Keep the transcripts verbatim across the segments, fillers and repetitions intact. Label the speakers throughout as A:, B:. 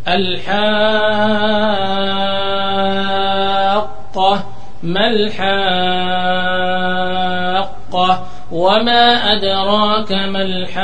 A: الحاقة ما الحاقة وما أدراك ما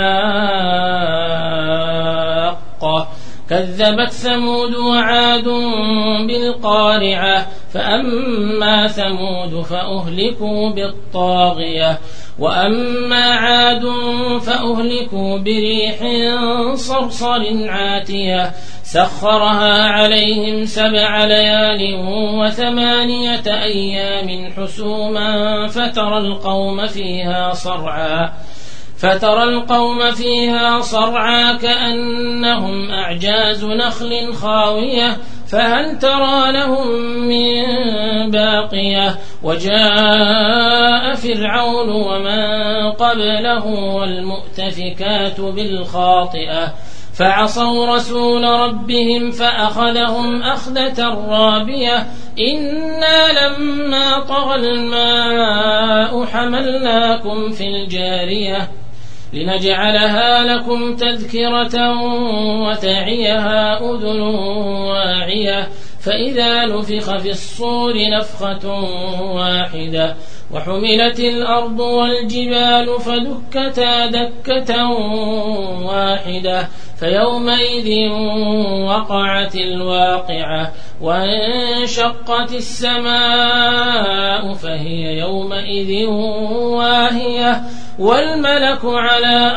A: الحاقة كذبت ثمود وعاد بالقارعة فأما ثمود فأهلكوا بالطاغية وأما عاد فأهلكوا بريح صرصر عاتية سخرها عليهم سبع ليال وثمانية أيام حسوما فترى القوم فيها صرعا فترى القوم فيها صرعا كأنهم أعجاز نخل خاوية فهل ترى لهم من باقية وجاء فرعون ومن قبله والمؤتفكات بالخاطئة فعصوا رسول ربهم فأخذهم أخذة رابية إنا لما طغى الماء حملناكم في الجارية لنجعلها لكم تذكرة وتعيها أذن واعية فإذا نفخ في الصور نفخة واحدة وحملت الأرض والجبال فدكتا دكة واحدة فيومئذ وقعت الواقعة وانشقت السماء فهي يومئذ واهية والملك على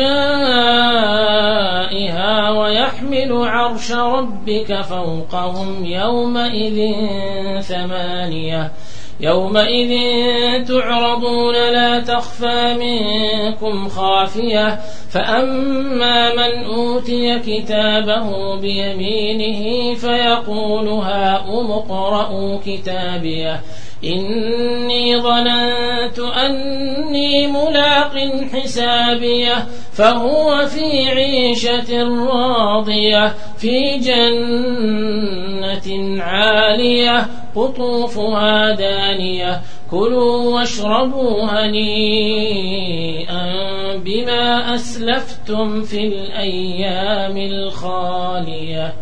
A: أرجائها ويحمل عرش ربك فوقهم يومئذ ثمانية يومئذ تعرضون لا تخفى منكم خافية فأما من أوتي كتابه بيمينه فيقول هاؤم اقرءوا كتابيه إني ظننت أني ملاق حسابيه فهو في عيشة راضية في جنة عالية قطوفها دانية كلوا واشربوا هنيئا بما أسلفتم في الأيام الخالية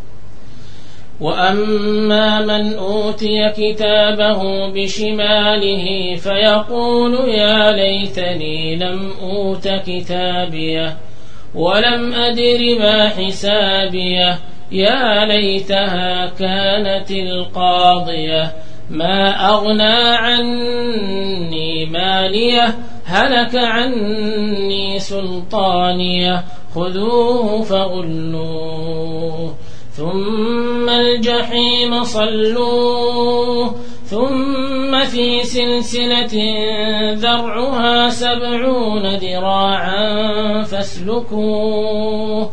A: وأما من أوتي كتابه بشماله فيقول يا ليتني لم أوت كتابيه ولم أدر ما حسابيه يا ليتها كانت القاضية ما أغنى عني ماليه هلك عني سلطانيه خذوه فغلوه ثم الجحيم صلوه ثم في سلسلة ذرعها سبعون ذراعا فاسلكوه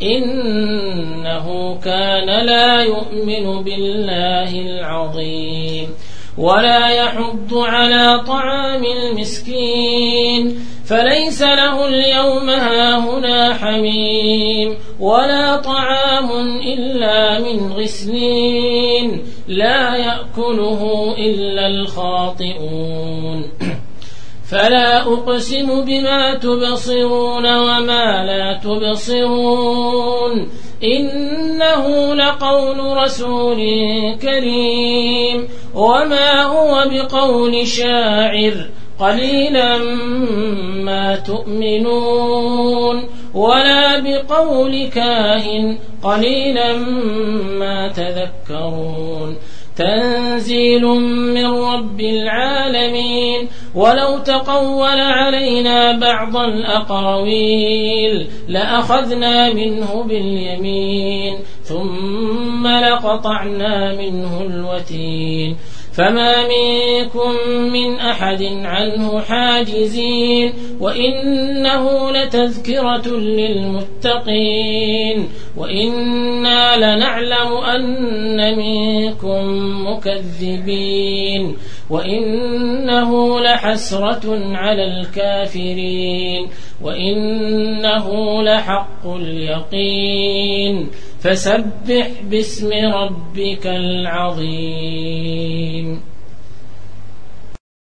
A: إنه كان لا يؤمن بالله العظيم ولا يحض على طعام المسكين فليس له اليوم هاهنا حميم ولا طعام إلا من غسلين لا يأكله إلا الخاطئون فلا أقسم بما تبصرون وما لا تبصرون إنه لقول رسول كريم وما هو بقول شاعر قليلا ما تؤمنون ولا بقول كاهن قليلا ما تذكرون تنزيل من رب العالمين ولو تقول علينا بعض الأقاويل لأخذنا منه باليمين ثم لقطعنا منه الوتين فما منكم من أحد عنه حاجزين وإنه لتذكرة للمتقين وإنا لنعلم أن منكم مكذبين وإنه لحسرة على الكافرين وإنه لحق اليقين فسبح باسم ربك العظيم.